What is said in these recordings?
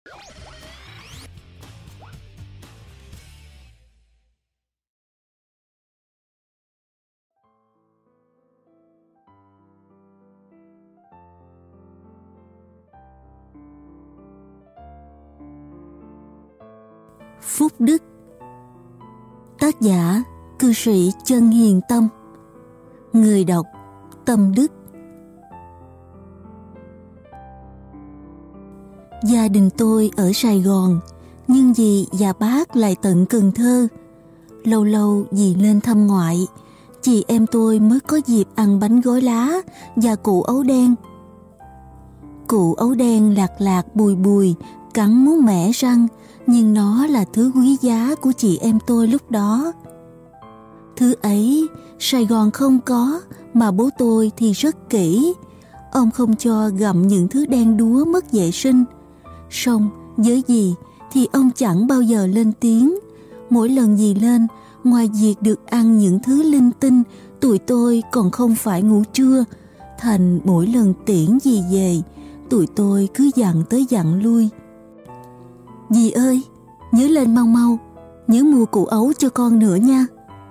Phúc Đức. Tác giả cư sĩ Chân Hiền Tâm. Người đọc Tâm Đức. Gia đình tôi ở Sài Gòn, nhưng dì và bác lại tận Cần Thơ. Lâu lâu dì lên thăm ngoại, chị em tôi mới có dịp ăn bánh gói lá và củ ấu đen. Củ ấu đen lạc lạc bùi bùi, cắn muốn mẻ răng, nhưng nó là thứ quý giá của chị em tôi lúc đó. Thứ ấy Sài Gòn không có, mà bố tôi thì rất kỹ. Ông không cho gặm những thứ đen đúa mất vệ sinh. Song với dì thì ông chẳng bao giờ lên tiếng. Mỗi lần dì lên, ngoài việc được ăn những thứ linh tinh, tụi tôi còn không phải ngủ trưa. Thành mỗi lần tiễn dì về, tụi tôi cứ dặn tới dặn lui: "Dì ơi, nhớ lên mau mau, nhớ mua củ ấu cho con nữa nha."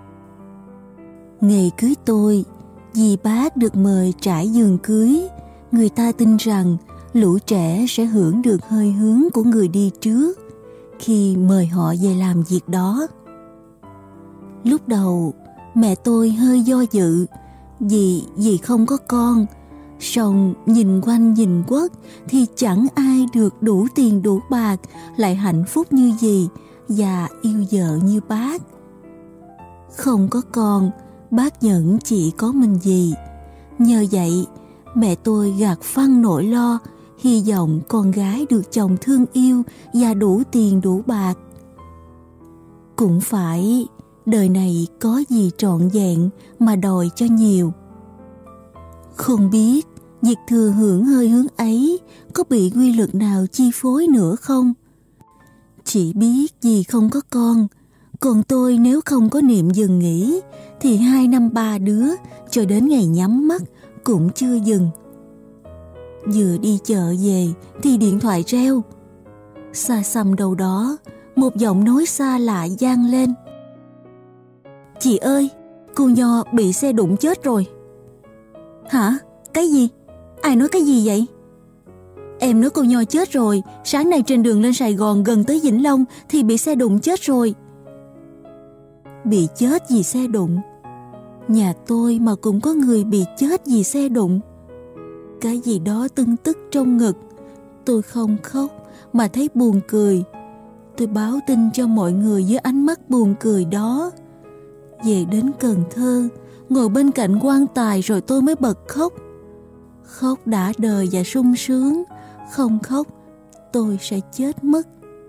Ngày cưới tôi, dì bác được mời trải giường cưới. Người ta tin rằng lũ trẻ sẽ hưởng được hơi hướng của người đi trước khi mời họ về làm việc đó. Lúc đầu, mẹ tôi hơi do dự, vì không có con. Song nhìn quanh nhìn quất thì chẳng ai được đủ tiền đủ bạc lại hạnh phúc như dì và yêu vợ như bác. Không có con, bác vẫn chỉ có mình dì. Nhờ vậy, mẹ tôi gạt phăng nỗi lo, hy vọng con gái được chồng thương yêu và đủ tiền đủ bạc. Cũng phải đời này có gì trọn vẹn mà đòi cho nhiều. Không biết việc thừa hưởng hơi hướng ấy có bị quy luật nào chi phối nữa không? Chỉ biết vì không có con, còn tôi nếu không có niệm dừng nghỉ thì 2 năm 3 đứa cho đến ngày nhắm mắt cũng chưa dừng. Vừa đi chợ về thì điện thoại reo. Xa xăm đâu đó, một giọng nói xa lạ vang lên: "Chị ơi, cô Nho bị xe đụng chết rồi." "Hả? Cái gì? Ai nói cái gì vậy?" "Em nói cô Nho chết rồi, sáng nay trên đường lên Sài Gòn gần tới Vĩnh Long thì bị xe đụng chết rồi." Bị chết vì xe đụng? Nhà tôi mà cũng có người bị chết vì xe đụng. Cái gì đó tưng tức trong ngực. Tôi không khóc mà thấy buồn cười. Tôi báo tin cho mọi người với ánh mắt buồn cười đó. Về đến Cần Thơ, ngồi bên cạnh quan tài rồi tôi mới bật khóc. Khóc đã đời và sung sướng, không khóc tôi sẽ chết mất.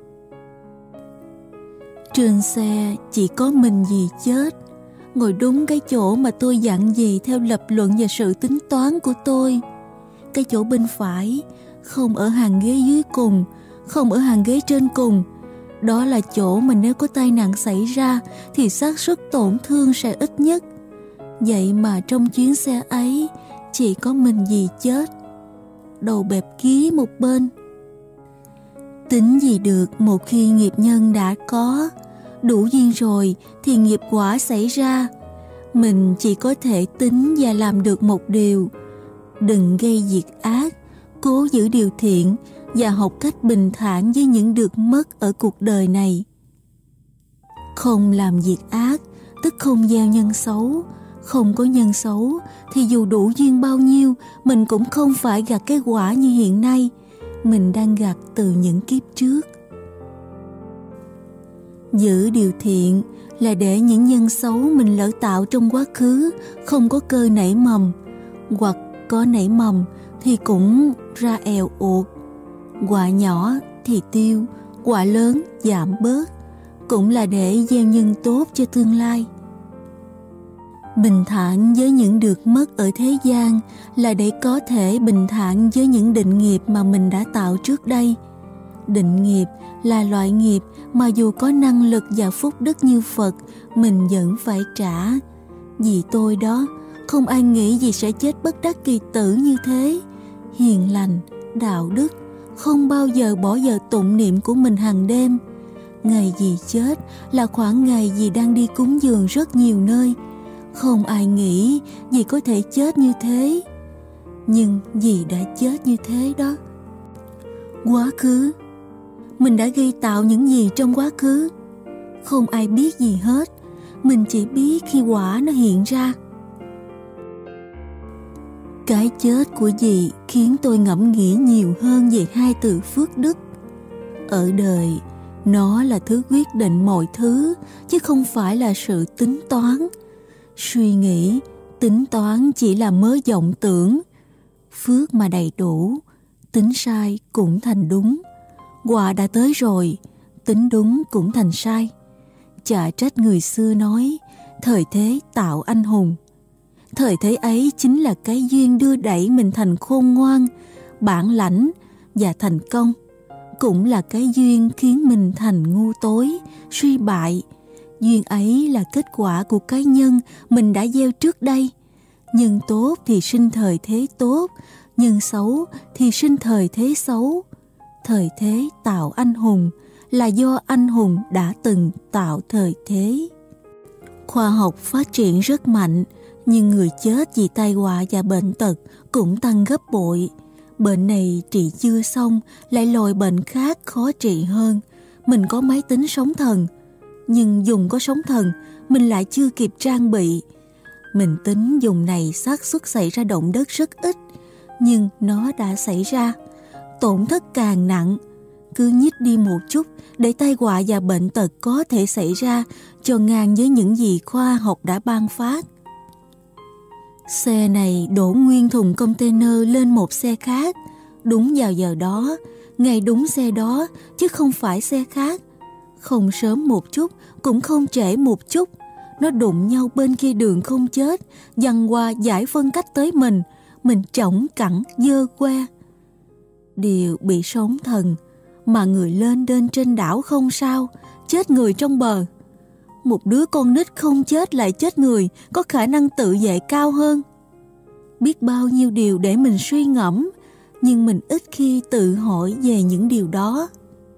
Trên xe chỉ có mình dì chết, ngồi đúng cái chỗ mà tôi dặn dì theo lập luận và sự tính toán của tôi. Cái chỗ bên phải, không ở hàng ghế dưới cùng, không ở hàng ghế trên cùng. Đó là chỗ mà nếu có tai nạn xảy ra thì xác suất tổn thương sẽ ít nhất. Vậy mà trong chuyến xe ấy chỉ có mình dì chết, đầu bẹp ký một bên. Tính gì được một khi nghiệp nhân đã có, đủ duyên rồi thì nghiệp quả xảy ra. Mình chỉ có thể tính và làm được một điều: đừng gây việc ác, cố giữ điều thiện và học cách bình thản với những được mất ở cuộc đời này. Không làm việc ác tức không gieo nhân xấu. Không có nhân xấu thì dù đủ duyên bao nhiêu, mình cũng không phải gặt cái quả như hiện nay mình đang gặt từ những kiếp trước. Giữ điều thiện là để những nhân xấu mình lỡ tạo trong quá khứ không có cơ nảy mầm, hoặc có nảy mầm thì cũng ra èo uột. Quả nhỏ thì tiêu, quả lớn giảm bớt, cũng là để gieo nhân tốt cho tương lai. Bình thản với những được mất ở thế gian là để có thể bình thản với những định nghiệp mà mình đã tạo trước đây. Định nghiệp là loại nghiệp mà dù có năng lực và phúc đức như Phật, mình vẫn phải trả. Vì tôi đó, không ai nghĩ gì sẽ chết bất đắc kỳ tử như thế. Hiền lành, đạo đức, không bao giờ bỏ giờ tụng niệm của mình hàng đêm. Ngày dì chết là khoảng ngày dì đang đi cúng dường rất nhiều nơi. Không ai nghĩ dì có thể chết như thế. Nhưng dì đã chết như thế đó. Quá khứ, mình đã gây tạo những gì trong quá khứ? Không ai biết gì hết. Mình chỉ biết khi quả nó hiện ra. Cái chết của dì khiến tôi ngẫm nghĩ nhiều hơn về hai từ phước đức. Ở đời, nó là thứ quyết định mọi thứ, chứ không phải là sự tính toán. Suy nghĩ, tính toán chỉ là mớ vọng tưởng. Phước mà đầy đủ, tính sai cũng thành đúng. Quả đã tới rồi, tính đúng cũng thành sai. Chả trách người xưa nói, thời thế tạo anh hùng. Thời thế ấy chính là cái duyên đưa đẩy mình thành khôn ngoan, bản lãnh và thành công. Cũng là cái duyên khiến mình thành ngu tối, suy bại. Duyên ấy là kết quả của cái nhân mình đã gieo trước đây. Nhân tốt thì sinh thời thế tốt, nhân xấu thì sinh thời thế xấu. Thời thế tạo anh hùng là do anh hùng đã từng tạo thời thế. Khoa học phát triển rất mạnh, nhưng người chết vì tai họa và bệnh tật cũng tăng gấp bội. Bệnh này trị chưa xong, lại lòi bệnh khác khó trị hơn. Mình có máy tính sóng thần, nhưng dùng có sóng thần, mình lại chưa kịp trang bị. Mình tính dùng này xác suất xảy ra động đất rất ít, nhưng nó đã xảy ra. Tổn thất càng nặng, cứ nhích đi một chút để tai họa và bệnh tật có thể xảy ra, cho ngang với những gì khoa học đã ban phát. Xe này đổ nguyên thùng container lên một xe khác, đúng vào giờ đó, ngày đúng xe đó, chứ không phải xe khác. Không sớm một chút, cũng không trễ một chút. Nó đụng nhau bên kia đường không chết, giăng qua giải phân cách tới mình chổng cẳng dơ que. Điều bị sóng thần, mà người lên đên trên đảo không sao, chết người trong bờ. Một đứa con nít không chết lại chết người, có khả năng tự vệ cao hơn. Biết bao nhiêu điều để mình suy ngẫm, nhưng mình ít khi tự hỏi về những điều đó.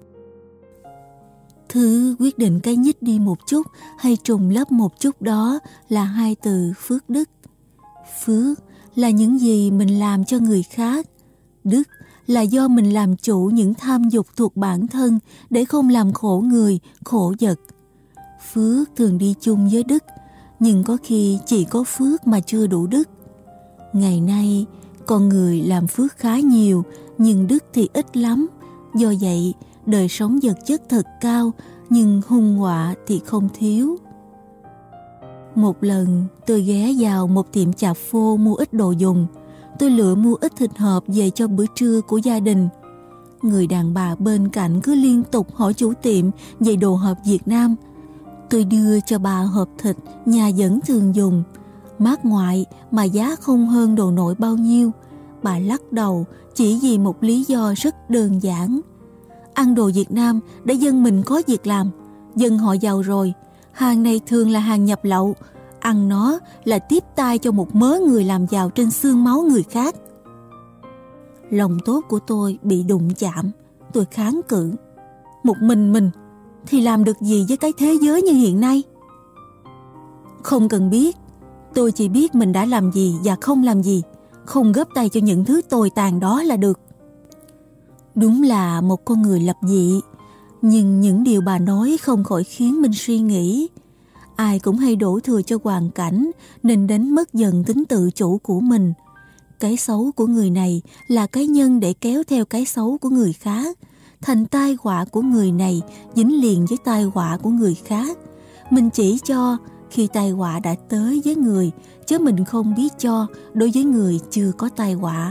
Thứ quyết định cái nhích đi một chút hay trùng lấp một chút đó là hai từ phước đức. Phước là những gì mình làm cho người khác. Đức là do mình làm chủ những tham dục thuộc bản thân để không làm khổ người, khổ vật. Phước thường đi chung với đức, nhưng có khi chỉ có phước mà chưa đủ đức. Ngày nay, con người làm phước khá nhiều, nhưng đức thì ít lắm. Do vậy, đời sống vật chất thật cao, nhưng hung họa thì không thiếu. Một lần, tôi ghé vào một tiệm tạp phô mua ít đồ dùng. Tôi lựa mua ít thịt hộp về cho bữa trưa của gia đình. Người đàn bà bên cạnh cứ liên tục hỏi chủ tiệm về đồ hộp Việt Nam. Tôi đưa cho bà hộp thịt nhà vẫn thường dùng, mát ngoại mà giá không hơn đồ nội bao nhiêu. Bà lắc đầu chỉ vì một lý do rất đơn giản. Ăn đồ Việt Nam để dân mình có việc làm. Dân họ giàu rồi, hàng này thường là hàng nhập lậu. Ăn nó là tiếp tay cho một mớ người làm giàu trên xương máu người khác. Lòng tốt của tôi bị đụng chạm. Tôi kháng cự. Một mình thì làm được gì với cái thế giới như hiện nay? Không cần biết. Tôi chỉ biết mình đã làm gì và không làm gì, không góp tay cho những thứ tồi tàn đó là được. Đúng là một con người lập dị, nhưng những điều bà nói không khỏi khiến mình suy nghĩ. Ai cũng hay đổ thừa cho hoàn cảnh nên đánh mất dần tính tự chủ của mình. Cái xấu của người này là cái nhân để kéo theo cái xấu của người khác. Thành tai họa của người này dính liền với tai họa của người khác. Mình chỉ cho khi tai họa đã tới với người, chứ mình không biết cho đối với người chưa có tai họa.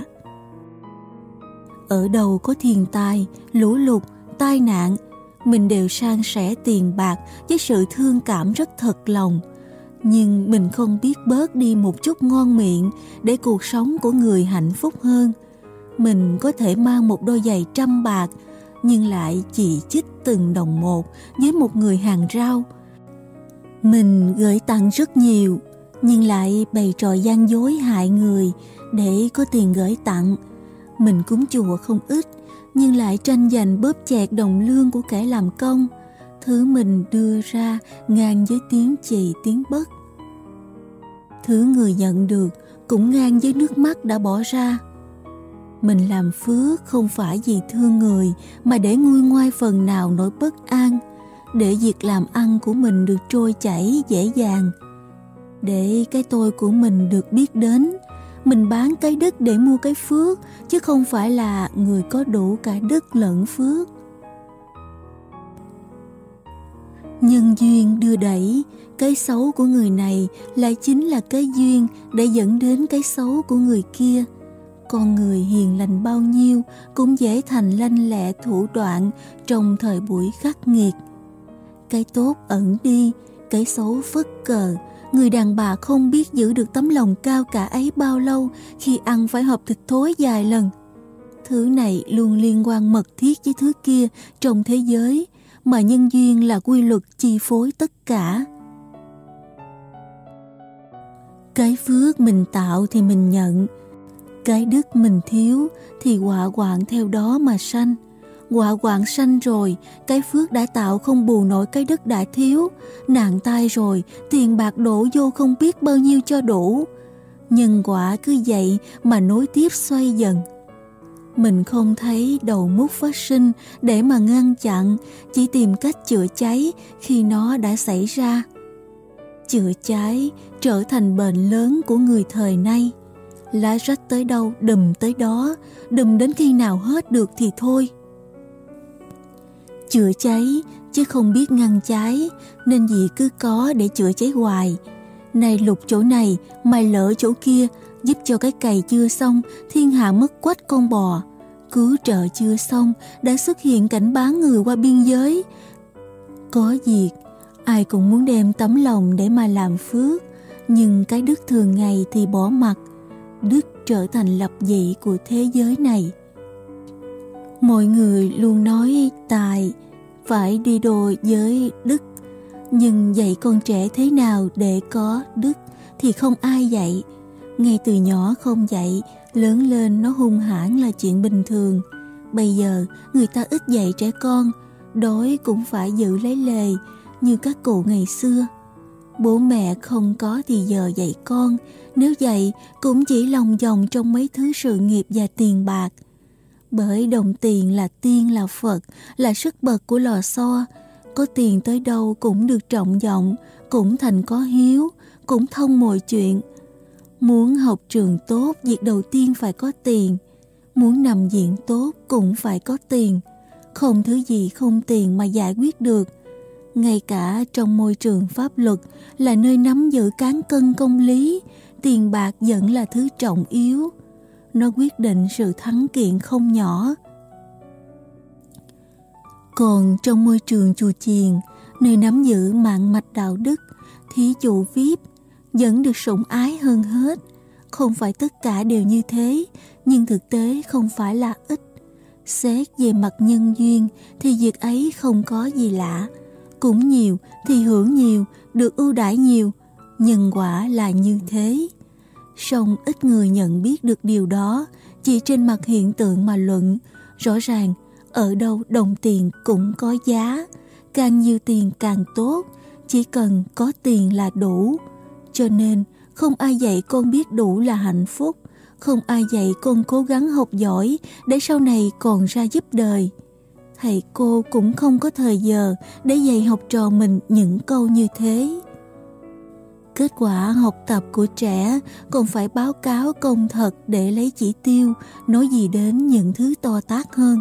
Ở đâu có thiên tai, lũ lụt, tai nạn, mình đều san sẻ tiền bạc với sự thương cảm rất thật lòng. Nhưng mình không biết bớt đi một chút ngon miệng để cuộc sống của người hạnh phúc hơn. Mình có thể mang một đôi giày 100 bạc, nhưng lại chỉ chích từng đồng một với một người hàng rau. Mình gửi tặng rất nhiều, nhưng lại bày trò gian dối hại người để có tiền gửi tặng. Mình cúng chùa không ít, nhưng lại tranh giành bóp chẹt đồng lương của kẻ làm công. Thứ mình đưa ra ngang với tiếng chì tiếng bất. Thứ người nhận được cũng ngang với nước mắt đã bỏ ra. Mình làm phước không phải vì thương người, mà để nguôi ngoai phần nào nỗi bất an, để việc làm ăn của mình được trôi chảy dễ dàng, để cái tôi của mình được biết đến. Mình bán cái đất để mua cái phước, chứ không phải là người có đủ cả đất lẫn phước. Nhân duyên đưa đẩy, cái xấu của người này lại chính là cái duyên để dẫn đến cái xấu của người kia. Con người hiền lành bao nhiêu cũng dễ thành lanh lẹ thủ đoạn trong thời buổi khắc nghiệt. Cái tốt ẩn đi, cái xấu phất cờ. Người đàn bà không biết giữ được tấm lòng cao cả ấy bao lâu khi ăn phải hộp thịt thối vài lần. Thứ này luôn liên quan mật thiết với thứ kia trong thế giới, mà nhân duyên là quy luật chi phối tất cả. Cái phước mình tạo thì mình nhận, cái đức mình thiếu thì họa hoạn theo đó mà sanh. Họa hoạn sanh rồi, cái phước đã tạo không bù nổi cái đức đã thiếu. Nạn tai rồi, tiền bạc đổ vô không biết bao nhiêu cho đủ. Nhân quả cứ vậy mà nối tiếp xoay dần. Mình không thấy đầu mút phát sinh để mà ngăn chặn, chỉ tìm cách chữa cháy khi nó đã xảy ra. Chữa cháy trở thành bệnh lớn của người thời nay. Lá rách tới đâu đùm tới đó, đùm đến khi nào hết được thì thôi. Chữa cháy chứ không biết ngăn cháy, nên gì cứ có để chữa cháy hoài. Này lục chỗ này, mày lỡ chỗ kia, giúp cho cái cày chưa xong, thiên hạ mất quách con bò. Cứu trợ chưa xong, đã xuất hiện cảnh bán người qua biên giới. Có việc, ai cũng muốn đem tấm lòng để mà làm phước, nhưng cái đức thường ngày thì bỏ mặc. Đức trở thành lập dị của thế giới này. Mọi người luôn nói tài phải đi đôi với đức, nhưng dạy con trẻ thế nào để có đức thì không ai dạy. Ngay từ nhỏ không dạy, lớn lên nó hung hãn là chuyện bình thường. Bây giờ người ta ít dạy trẻ con, đói cũng phải giữ lấy lề như các cụ ngày xưa. Bố mẹ không có thì giờ dạy con, nếu dạy cũng chỉ lòng vòng trong mấy thứ sự nghiệp và tiền bạc. Bởi đồng tiền là tiên là Phật, là sức bật của lò xo. Có tiền tới đâu cũng được trọng vọng, cũng thành có hiếu, cũng thông mọi chuyện. Muốn học trường tốt, việc đầu tiên phải có tiền. Muốn nằm viện tốt cũng phải có tiền. Không thứ gì không tiền mà giải quyết được. Ngay cả trong môi trường pháp luật là nơi nắm giữ cán cân công lý, tiền bạc vẫn là thứ trọng yếu. Nó quyết định sự thắng kiện không nhỏ. Còn trong môi trường chùa chiền, nơi nắm giữ mạng mạch đạo đức, thí dụ VIP vẫn được sủng ái hơn hết. Không phải tất cả đều như thế, nhưng thực tế không phải là ít. Xét về mặt nhân duyên thì việc ấy không có gì lạ. Cũng nhiều thì hưởng nhiều, được ưu đãi nhiều, nhân quả là như thế. Song ít người nhận biết được điều đó, chỉ trên mặt hiện tượng mà luận. Rõ ràng, ở đâu đồng tiền cũng có giá, càng nhiều tiền càng tốt, chỉ cần có tiền là đủ. Cho nên, không ai dạy con biết đủ là hạnh phúc, không ai dạy con cố gắng học giỏi để sau này còn ra giúp đời. Thầy cô cũng không có thời giờ để dạy học trò mình những câu như thế. Kết quả học tập của trẻ còn phải báo cáo công thật để lấy chỉ tiêu, nói gì đến những thứ to tát hơn.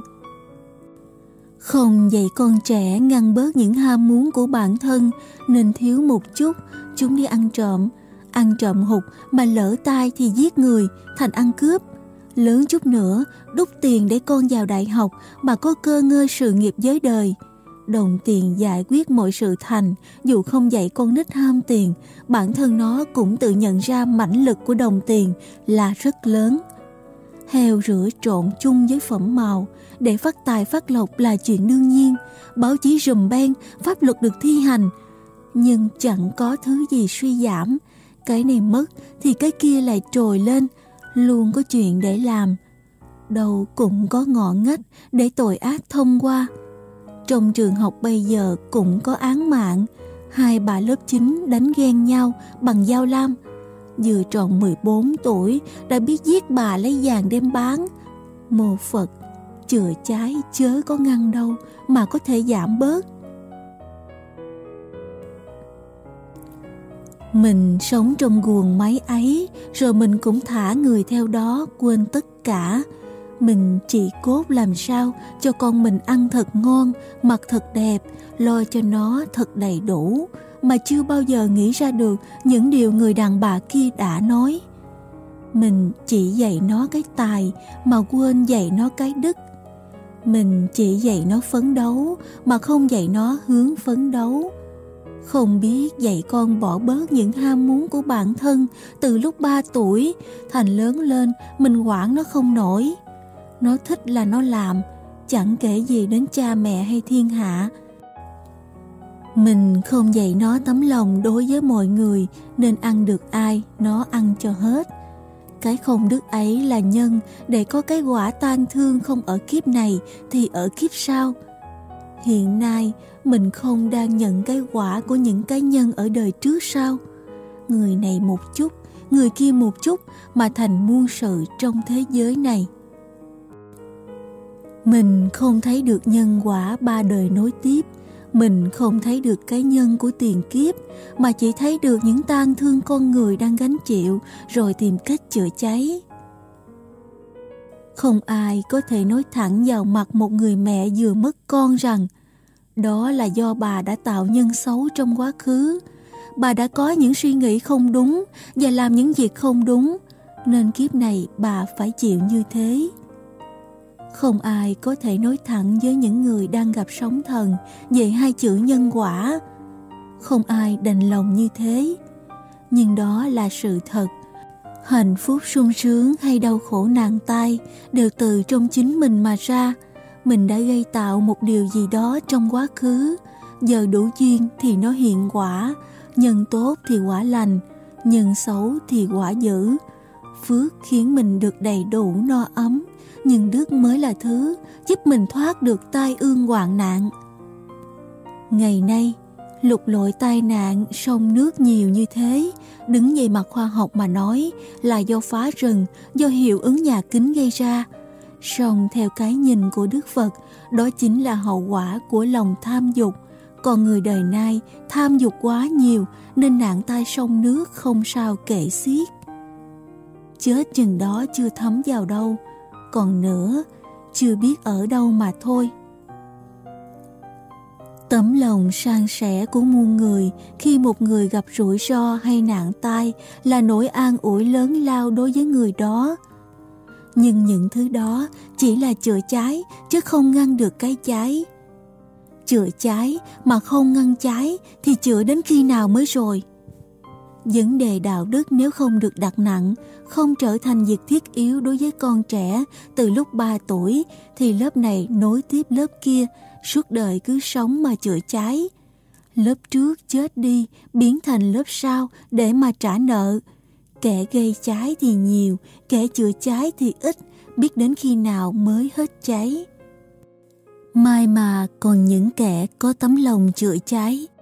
Không dạy con trẻ ngăn bớt những ham muốn của bản thân, nên thiếu một chút, chúng đi ăn trộm hụt mà lỡ tay thì giết người, thành ăn cướp. Lớn chút nữa, đút tiền để con vào đại học mà có cơ ngơi sự nghiệp giới đời. Đồng tiền giải quyết mọi sự thành, dù không dạy con nít ham tiền, bản thân nó cũng tự nhận ra mãnh lực của đồng tiền là rất lớn. Heo rửa trộn chung với phẩm màu, để phát tài phát lộc là chuyện đương nhiên, báo chí rùm beng, pháp luật được thi hành. Nhưng chẳng có thứ gì suy giảm, cái này mất thì cái kia lại trồi lên, luôn có chuyện để làm. đâu cũng có ngõ ngách để tội ác thông qua. Trong trường học bây giờ cũng có án mạng, 2 bà lớp 9 đánh ghen nhau bằng dao lam. Vừa tròn 14 tuổi đã biết giết bà lấy vàng đem bán. Mô Phật, chữa cháy chớ có ngăn đâu mà có thể giảm bớt. Mình sống trong guồng máy ấy, rồi mình cũng thả người theo đó, quên tất cả. Mình chỉ cốt làm sao cho con mình ăn thật ngon, mặc thật đẹp, lo cho nó thật đầy đủ, mà chưa bao giờ nghĩ ra được những điều người đàn bà kia đã nói. Mình chỉ dạy nó cái tài mà quên dạy nó cái đức. Mình chỉ dạy nó phấn đấu mà không dạy nó hướng phấn đấu. Không biết dạy con bỏ bớt những ham muốn của bản thân từ lúc 3 tuổi, thành lớn lên mình quản nó không nổi. Nó thích là nó làm, chẳng kể gì đến cha mẹ hay thiên hạ. Mình không dạy nó tấm lòng đối với mọi người, nên ăn được ai, nó ăn cho hết. Cái không đức ấy là nhân để có cái quả tang thương không ở kiếp này thì ở kiếp sau. Hiện nay mình không đang nhận cái quả của những cái nhân ở đời trước sao? Người này một chút, người kia một chút mà thành muôn sự trong thế giới này. Mình không thấy được nhân quả 3 đời nối tiếp. Mình không thấy được cái nhân của tiền kiếp, mà chỉ thấy được những tang thương con người đang gánh chịu rồi tìm cách chữa cháy. Không ai có thể nói thẳng vào mặt một người mẹ vừa mất con rằng đó là do bà đã tạo nhân xấu trong quá khứ. Bà đã có những suy nghĩ không đúng và làm những việc không đúng, nên kiếp này bà phải chịu như thế. Không ai có thể nói thẳng với những người đang gặp sóng thần về 2 chữ nhân quả. Không ai đành lòng như thế. Nhưng đó là sự thật. Hạnh phúc sung sướng hay đau khổ nạn tai đều từ trong chính mình mà ra. Mình đã gây tạo một điều gì đó trong quá khứ, giờ đủ duyên thì nó hiện quả. Nhân tốt thì quả lành, nhân xấu thì quả dữ. Phước khiến mình được đầy đủ no ấm, nhưng đức mới là thứ giúp mình thoát được tai ương hoạn nạn. Ngày nay, lục lội tai nạn sông nước nhiều như thế, đứng về mặt khoa học mà nói là do phá rừng, do hiệu ứng nhà kính gây ra. Song theo cái nhìn của Đức Phật, đó chính là hậu quả của lòng tham dục. Còn người đời nay tham dục quá nhiều nên nạn tai sông nước không sao kể xiết. Chết chừng đó chưa thấm vào đâu, còn nữa chưa biết ở đâu mà thôi. Tấm lòng san sẻ của muôn người khi một người gặp rủi ro hay nạn tai là nỗi an ủi lớn lao đối với người đó. Nhưng những thứ đó chỉ là chữa cháy chứ không ngăn được cái cháy. Chữa cháy mà không ngăn cháy thì chữa đến khi nào mới rồi? Vấn đề đạo đức nếu không được đặt nặng, không trở thành việc thiết yếu đối với con trẻ từ lúc 3 tuổi, thì lớp này nối tiếp lớp kia, suốt đời cứ sống mà chữa cháy. Lớp trước chết đi, biến thành lớp sau để mà trả nợ. Kẻ gây cháy thì nhiều, kẻ chữa cháy thì ít, biết đến khi nào mới hết cháy. May mà còn những kẻ có tấm lòng chữa cháy,